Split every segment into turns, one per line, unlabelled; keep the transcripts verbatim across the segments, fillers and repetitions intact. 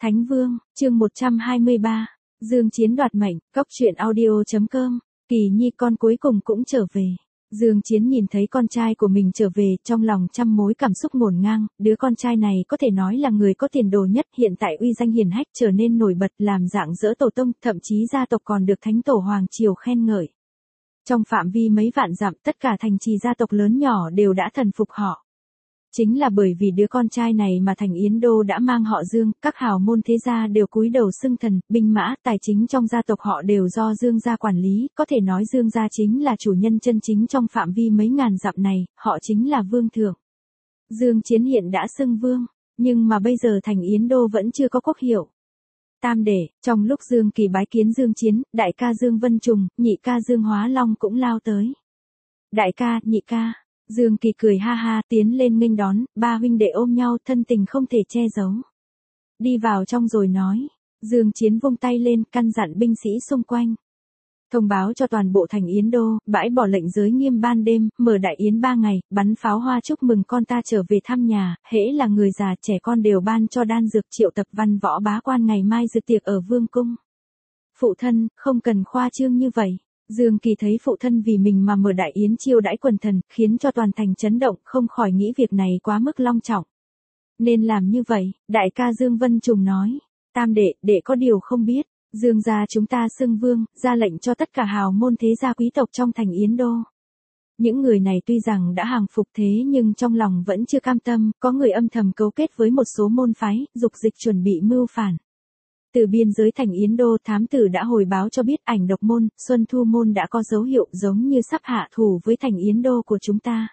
Thánh Vương, chương một trăm hai mươi ba, Dương Chiến đoạt mệnh, cốc truyện audio chấm com, Kỳ Nhi con cuối cùng cũng trở về. Dương Chiến nhìn thấy con trai của mình trở về, trong lòng trăm mối cảm xúc ngổn ngang, đứa con trai này có thể nói là người có tiền đồ nhất, hiện tại uy danh hiển hách trở nên nổi bật, làm dạng dỡ tổ tông, thậm chí gia tộc còn được thánh tổ hoàng triều khen ngợi. Trong phạm vi mấy vạn dặm, tất cả thành trì gia tộc lớn nhỏ đều đã thần phục họ. Chính là bởi vì đứa con trai này mà thành Yến Đô đã mang họ Dương, các hào môn thế gia đều cúi đầu xưng thần, binh mã, tài chính trong gia tộc họ đều do Dương gia quản lý, có thể nói Dương gia chính là chủ nhân chân chính trong phạm vi mấy ngàn dặm này, họ chính là vương thượng. Dương Chiến hiện đã xưng vương, nhưng mà bây giờ thành Yến Đô vẫn chưa có quốc hiệu. Tam đệ, trong lúc Dương Kỳ bái kiến Dương Chiến, đại ca Dương Vân Trùng, nhị ca Dương Hóa Long cũng lao tới. Đại ca, nhị ca. Dương Kỳ cười ha ha tiến lên nghênh đón, ba huynh đệ ôm nhau thân tình không thể che giấu. Đi vào trong rồi nói, Dương Chiến vung tay lên căn dặn binh sĩ xung quanh. Thông báo cho toàn bộ thành Yến Đô, bãi bỏ lệnh giới nghiêm ban đêm, mở đại yến ba ngày, bắn pháo hoa chúc mừng con ta trở về thăm nhà, hễ là người già trẻ con đều ban cho đan dược triệu tập văn võ bá quan ngày mai dự tiệc ở vương cung. Phụ thân, không cần khoa trương như vậy. Dương Kỳ thấy phụ thân vì mình mà mở đại yến chiêu đãi quần thần, khiến cho toàn thành chấn động, không khỏi nghĩ việc này quá mức long trọng. Nên làm như vậy, đại ca Dương Vân Trùng nói, tam đệ, đệ có điều không biết, Dương gia chúng ta xưng vương, ra lệnh cho tất cả hào môn thế gia quý tộc trong thành Yến Đô. Những người này tuy rằng đã hàng phục thế nhưng trong lòng vẫn chưa cam tâm, có người âm thầm cấu kết với một số môn phái, dục dịch chuẩn bị mưu phản. Từ biên giới thành Yến Đô, thám tử đã hồi báo cho biết ảnh độc môn, Xuân Thu môn đã có dấu hiệu giống như sắp hạ thủ với thành Yến Đô của chúng ta.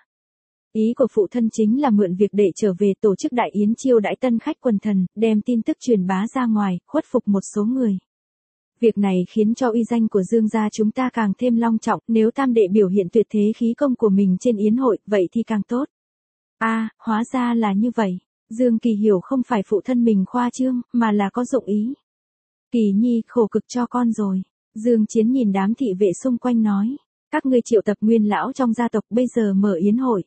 Ý của phụ thân chính là mượn việc để trở về tổ chức đại yến chiêu đãi tân khách quần thần, đem tin tức truyền bá ra ngoài, khuất phục một số người. Việc này khiến cho uy danh của Dương gia chúng ta càng thêm long trọng, nếu tam đệ biểu hiện tuyệt thế khí công của mình trên yến hội, vậy thì càng tốt. A, à, hóa ra là như vậy. Dương Kỳ hiểu không phải phụ thân mình khoa trương, mà là có dụng ý. Kỳ Nhi khổ cực cho con rồi. Dương Chiến nhìn đám thị vệ xung quanh nói. Các ngươi triệu tập nguyên lão trong gia tộc bây giờ mở yến hội.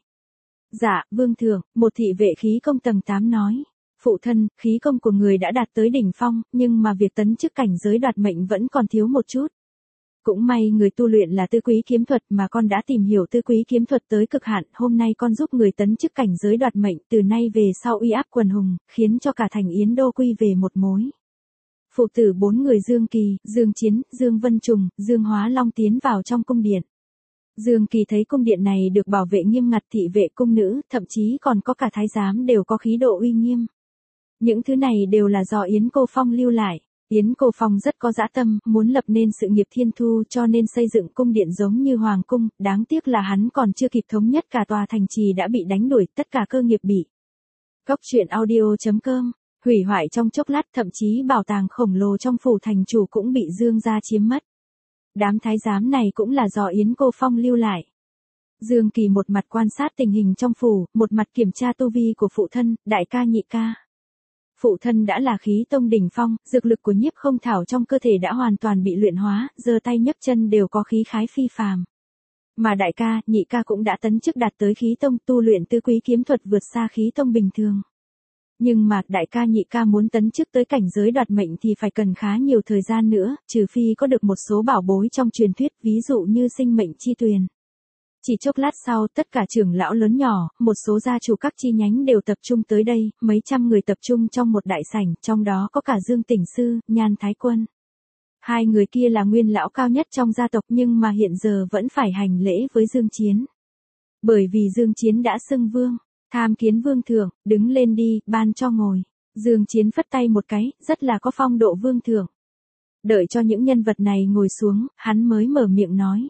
Dạ, vương thượng, một thị vệ khí công tầng tám nói. Phụ thân, khí công của người đã đạt tới đỉnh phong, nhưng mà việc tấn chức cảnh giới đoạt mệnh vẫn còn thiếu một chút. Cũng may người tu luyện là tư quý kiếm thuật mà con đã tìm hiểu tư quý kiếm thuật tới cực hạn, hôm nay con giúp người tấn chức cảnh giới đoạt mệnh, từ nay về sau uy áp quần hùng, khiến cho cả thành Yến Đô quy về một mối. Phụ tử bốn người Dương Kỳ, Dương Chiến, Dương Vân Trùng, Dương Hóa Long tiến vào trong cung điện. Dương Kỳ thấy cung điện này được bảo vệ nghiêm ngặt, thị vệ cung nữ, thậm chí còn có cả thái giám đều có khí độ uy nghiêm. Những thứ này đều là do Yến Cô Phong lưu lại. Yến Cô Phong rất có dã tâm, muốn lập nên sự nghiệp thiên thu cho nên xây dựng cung điện giống như hoàng cung, đáng tiếc là hắn còn chưa kịp thống nhất cả tòa thành trì đã bị đánh đuổi, tất cả cơ nghiệp bị. Cốc truyện audio chấm com, hủy hoại trong chốc lát, thậm chí bảo tàng khổng lồ trong phủ thành chủ cũng bị Dương gia chiếm mất. Đám thái giám này cũng là do Yến Cô Phong lưu lại. Dương Kỳ một mặt quan sát tình hình trong phủ, một mặt kiểm tra tu vi của phụ thân, đại ca nhị ca. Phụ thân đã là khí tông đỉnh phong, dược lực của Nhiếp Không Thảo trong cơ thể đã hoàn toàn bị luyện hóa, giơ tay nhấc chân đều có khí khái phi phàm. Mà đại ca, nhị ca cũng đã tấn chức đạt tới khí tông, tu luyện tứ quý kiếm thuật vượt xa khí tông bình thường. Nhưng mà đại ca nhị ca muốn tấn chức tới cảnh giới đoạt mệnh thì phải cần khá nhiều thời gian nữa, trừ phi có được một số bảo bối trong truyền thuyết, ví dụ như sinh mệnh chi tuyền. Chỉ chốc lát sau, tất cả trưởng lão lớn nhỏ, một số gia chủ các chi nhánh đều tập trung tới đây, mấy trăm người tập trung trong một đại sảnh, trong đó có cả Dương Tỉnh Sư, Nhan Thái Quân. Hai người kia là nguyên lão cao nhất trong gia tộc nhưng mà hiện giờ vẫn phải hành lễ với Dương Chiến. Bởi vì Dương Chiến đã xưng vương, tham kiến vương thượng, đứng lên đi, ban cho ngồi. Dương Chiến phất tay một cái, rất là có phong độ vương thượng. Đợi cho những nhân vật này ngồi xuống, hắn mới mở miệng nói.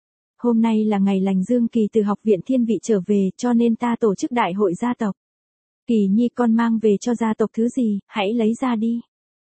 Hôm nay là ngày lành Dương Kỳ từ học viện thiên vị trở về cho nên ta tổ chức đại hội gia tộc. Kỳ Nhi con mang về cho gia tộc thứ gì, hãy lấy ra đi.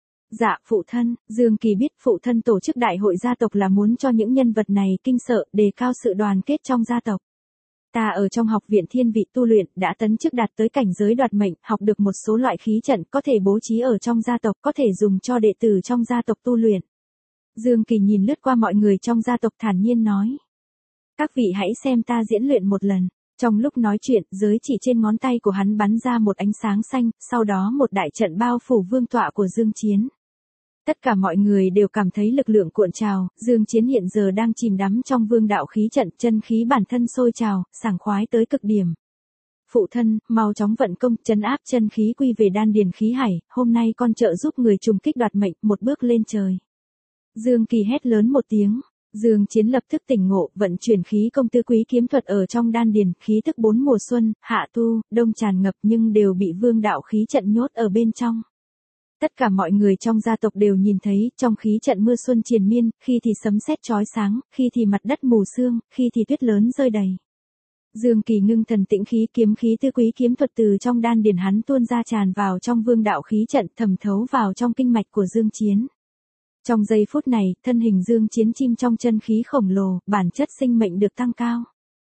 Dạ phụ thân, Dương Kỳ biết phụ thân tổ chức đại hội gia tộc là muốn cho những nhân vật này kinh sợ, đề cao sự đoàn kết trong gia tộc. Ta ở trong học viện thiên vị tu luyện đã tấn chức đạt tới cảnh giới đoạt mệnh, học được một số loại khí trận có thể bố trí ở trong gia tộc, có thể dùng cho đệ tử trong gia tộc tu luyện. Dương Kỳ nhìn lướt qua mọi người trong gia tộc thản nhiên nói. Các vị hãy xem ta diễn luyện một lần. Trong lúc nói chuyện, giới chỉ trên ngón tay của hắn bắn ra một ánh sáng xanh, sau đó một đại trận bao phủ vương tọa của Dương Chiến. Tất cả mọi người đều cảm thấy lực lượng cuộn trào, Dương Chiến hiện giờ đang chìm đắm trong vương đạo khí trận, chân khí bản thân sôi trào, sảng khoái tới cực điểm. Phụ thân, mau chóng vận công, trấn áp chân khí quy về đan điền khí hải, hôm nay con trợ giúp người trùng kích đoạt mệnh, một bước lên trời. Dương Kỳ hét lớn một tiếng, Dương Chiến lập tức tỉnh ngộ, vận chuyển khí công tứ quý kiếm thuật ở trong đan điền, khí tức bốn mùa xuân, hạ thu, đông tràn ngập nhưng đều bị vương đạo khí trận nhốt ở bên trong. Tất cả mọi người trong gia tộc đều nhìn thấy, trong khí trận mưa xuân triền miên, khi thì sấm sét chói sáng, khi thì mặt đất mù sương, khi thì tuyết lớn rơi đầy. Dương Kỳ ngưng thần tĩnh khí, kiếm khí tứ quý kiếm thuật từ trong đan điền hắn tuôn ra tràn vào trong vương đạo khí trận, thẩm thấu vào trong kinh mạch của Dương Chiến. Trong giây phút này, thân hình Dương Chiến chim trong chân khí khổng lồ, bản chất sinh mệnh được tăng cao.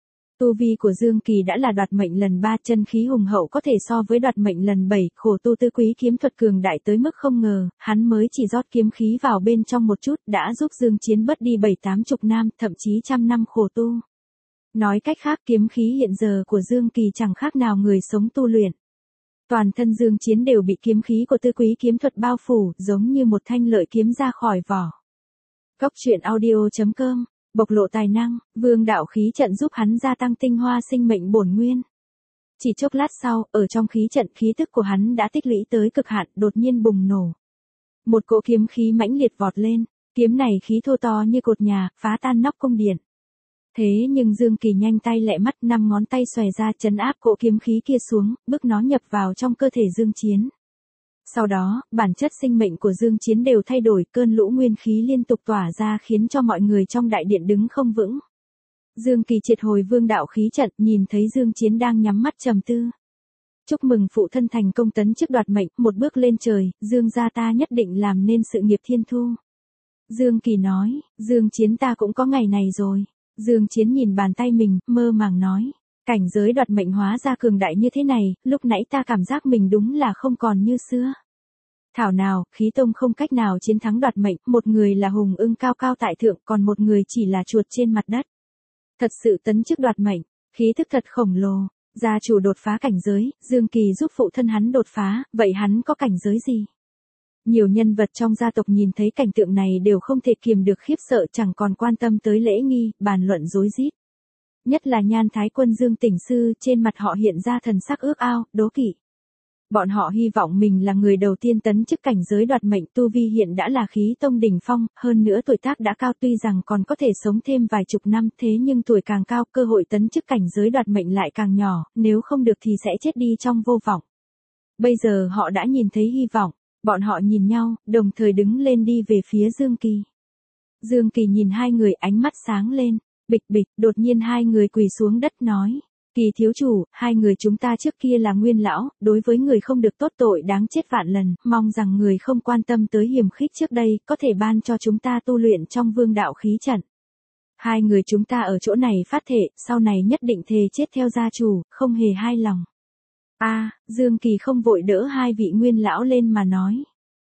Tu vi của Dương Kỳ đã là đoạt mệnh lần ba, chân khí hùng hậu có thể so với đoạt mệnh lần bảy, khổ tu tứ quý kiếm thuật cường đại tới mức không ngờ, hắn mới chỉ rót kiếm khí vào bên trong một chút đã giúp Dương Chiến bớt đi bảy tám chục năm, thậm chí trăm năm khổ tu. Nói cách khác, kiếm khí hiện giờ của Dương Kỳ chẳng khác nào người sống tu luyện. Toàn thân Dương Chiến đều bị kiếm khí của tứ quý kiếm thuật bao phủ, giống như một thanh lợi kiếm ra khỏi vỏ. Cốc truyện audio chấm com, bộc lộ tài năng, vương đạo khí trận giúp hắn gia tăng tinh hoa sinh mệnh bổn nguyên. Chỉ chốc lát sau, ở trong khí trận, khí tức của hắn đã tích lũy tới cực hạn, đột nhiên bùng nổ. Một cỗ kiếm khí mãnh liệt vọt lên, kiếm này khí thô to như cột nhà, phá tan nóc cung điện. Thế nhưng Dương Kỳ nhanh tay lẹ mắt, năm ngón tay xòe ra trấn áp cỗ kiếm khí kia xuống, bức nó nhập vào trong cơ thể Dương Chiến. Sau đó, bản chất sinh mệnh của Dương Chiến đều thay đổi, cơn lũ nguyên khí liên tục tỏa ra khiến cho mọi người trong đại điện đứng không vững. Dương Kỳ triệt hồi vương đạo khí trận, nhìn thấy Dương Chiến đang nhắm mắt trầm tư. Chúc mừng phụ thân thành công tấn chức đoạt mệnh, một bước lên trời, Dương gia ta nhất định làm nên sự nghiệp thiên thu. Dương Kỳ nói, Dương Chiến ta cũng có ngày này rồi. Dương Chiến nhìn bàn tay mình, mơ màng nói. Cảnh giới đoạt mệnh hóa ra cường đại như thế này, lúc nãy ta cảm giác mình đúng là không còn như xưa. Thảo nào, khí tông không cách nào chiến thắng đoạt mệnh, một người là hùng ưng cao cao tại thượng, còn một người chỉ là chuột trên mặt đất. Thật sự tấn chức đoạt mệnh, khí thức thật khổng lồ, gia chủ đột phá cảnh giới, Dương Kỳ giúp phụ thân hắn đột phá, vậy hắn có cảnh giới gì? Nhiều nhân vật trong gia tộc nhìn thấy cảnh tượng này đều không thể kiềm được khiếp sợ, chẳng còn quan tâm tới lễ nghi, bàn luận rối rít. Nhất là Nhan Thái Quân Dương Tỉnh Sư, trên mặt họ hiện ra thần sắc ước ao, đố kỵ. Bọn họ hy vọng mình là người đầu tiên tấn chức cảnh giới đoạt mệnh, tu vi hiện đã là khí tông đỉnh phong, hơn nữa tuổi tác đã cao, tuy rằng còn có thể sống thêm vài chục năm, thế nhưng tuổi càng cao, cơ hội tấn chức cảnh giới đoạt mệnh lại càng nhỏ, nếu không được thì sẽ chết đi trong vô vọng. Bây giờ họ đã nhìn thấy hy vọng, bọn họ nhìn nhau, đồng thời đứng lên đi về phía Dương Kỳ. Dương Kỳ nhìn hai người, ánh mắt sáng lên. Bịch bịch, đột nhiên hai người quỳ xuống đất nói. Kỳ thiếu chủ, hai người chúng ta trước kia là nguyên lão, đối với người không được tốt tội đáng chết vạn lần, mong rằng người không quan tâm tới hiểm khích trước đây, có thể ban cho chúng ta tu luyện trong vương đạo khí trận. Hai người chúng ta ở chỗ này phát thệ, sau này nhất định thề chết theo gia chủ, không hề hai lòng. A, Dương Kỳ không vội đỡ hai vị nguyên lão lên mà nói.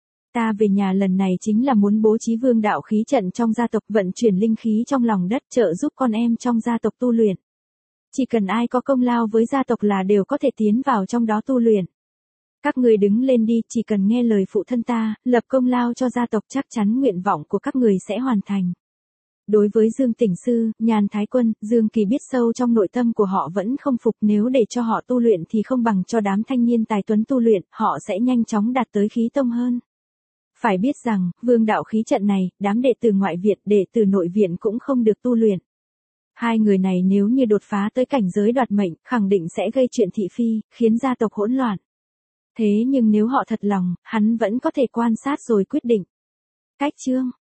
Ta về nhà lần này chính là muốn bố trí vương đạo khí trận trong gia tộc, vận chuyển linh khí trong lòng đất, trợ giúp con em trong gia tộc tu luyện. Chỉ cần ai có công lao với gia tộc là đều có thể tiến vào trong đó tu luyện. Các người đứng lên đi, chỉ cần nghe lời phụ thân ta, lập công lao cho gia tộc, chắc chắn nguyện vọng của các người sẽ hoàn thành. Đối với Dương Tỉnh Sư, Nhan Thái Quân, Dương Kỳ biết sâu trong nội tâm của họ vẫn không phục, nếu để cho họ tu luyện thì không bằng cho đám thanh niên tài tuấn tu luyện, họ sẽ nhanh chóng đạt tới khí tông hơn. Phải biết rằng, vương đạo khí trận này, đám đệ tử ngoại viện, đệ tử nội viện cũng không được tu luyện. Hai người này nếu như đột phá tới cảnh giới đoạt mệnh, khẳng định sẽ gây chuyện thị phi, khiến gia tộc hỗn loạn. Thế nhưng nếu họ thật lòng, hắn vẫn có thể quan sát rồi quyết định. Cách chương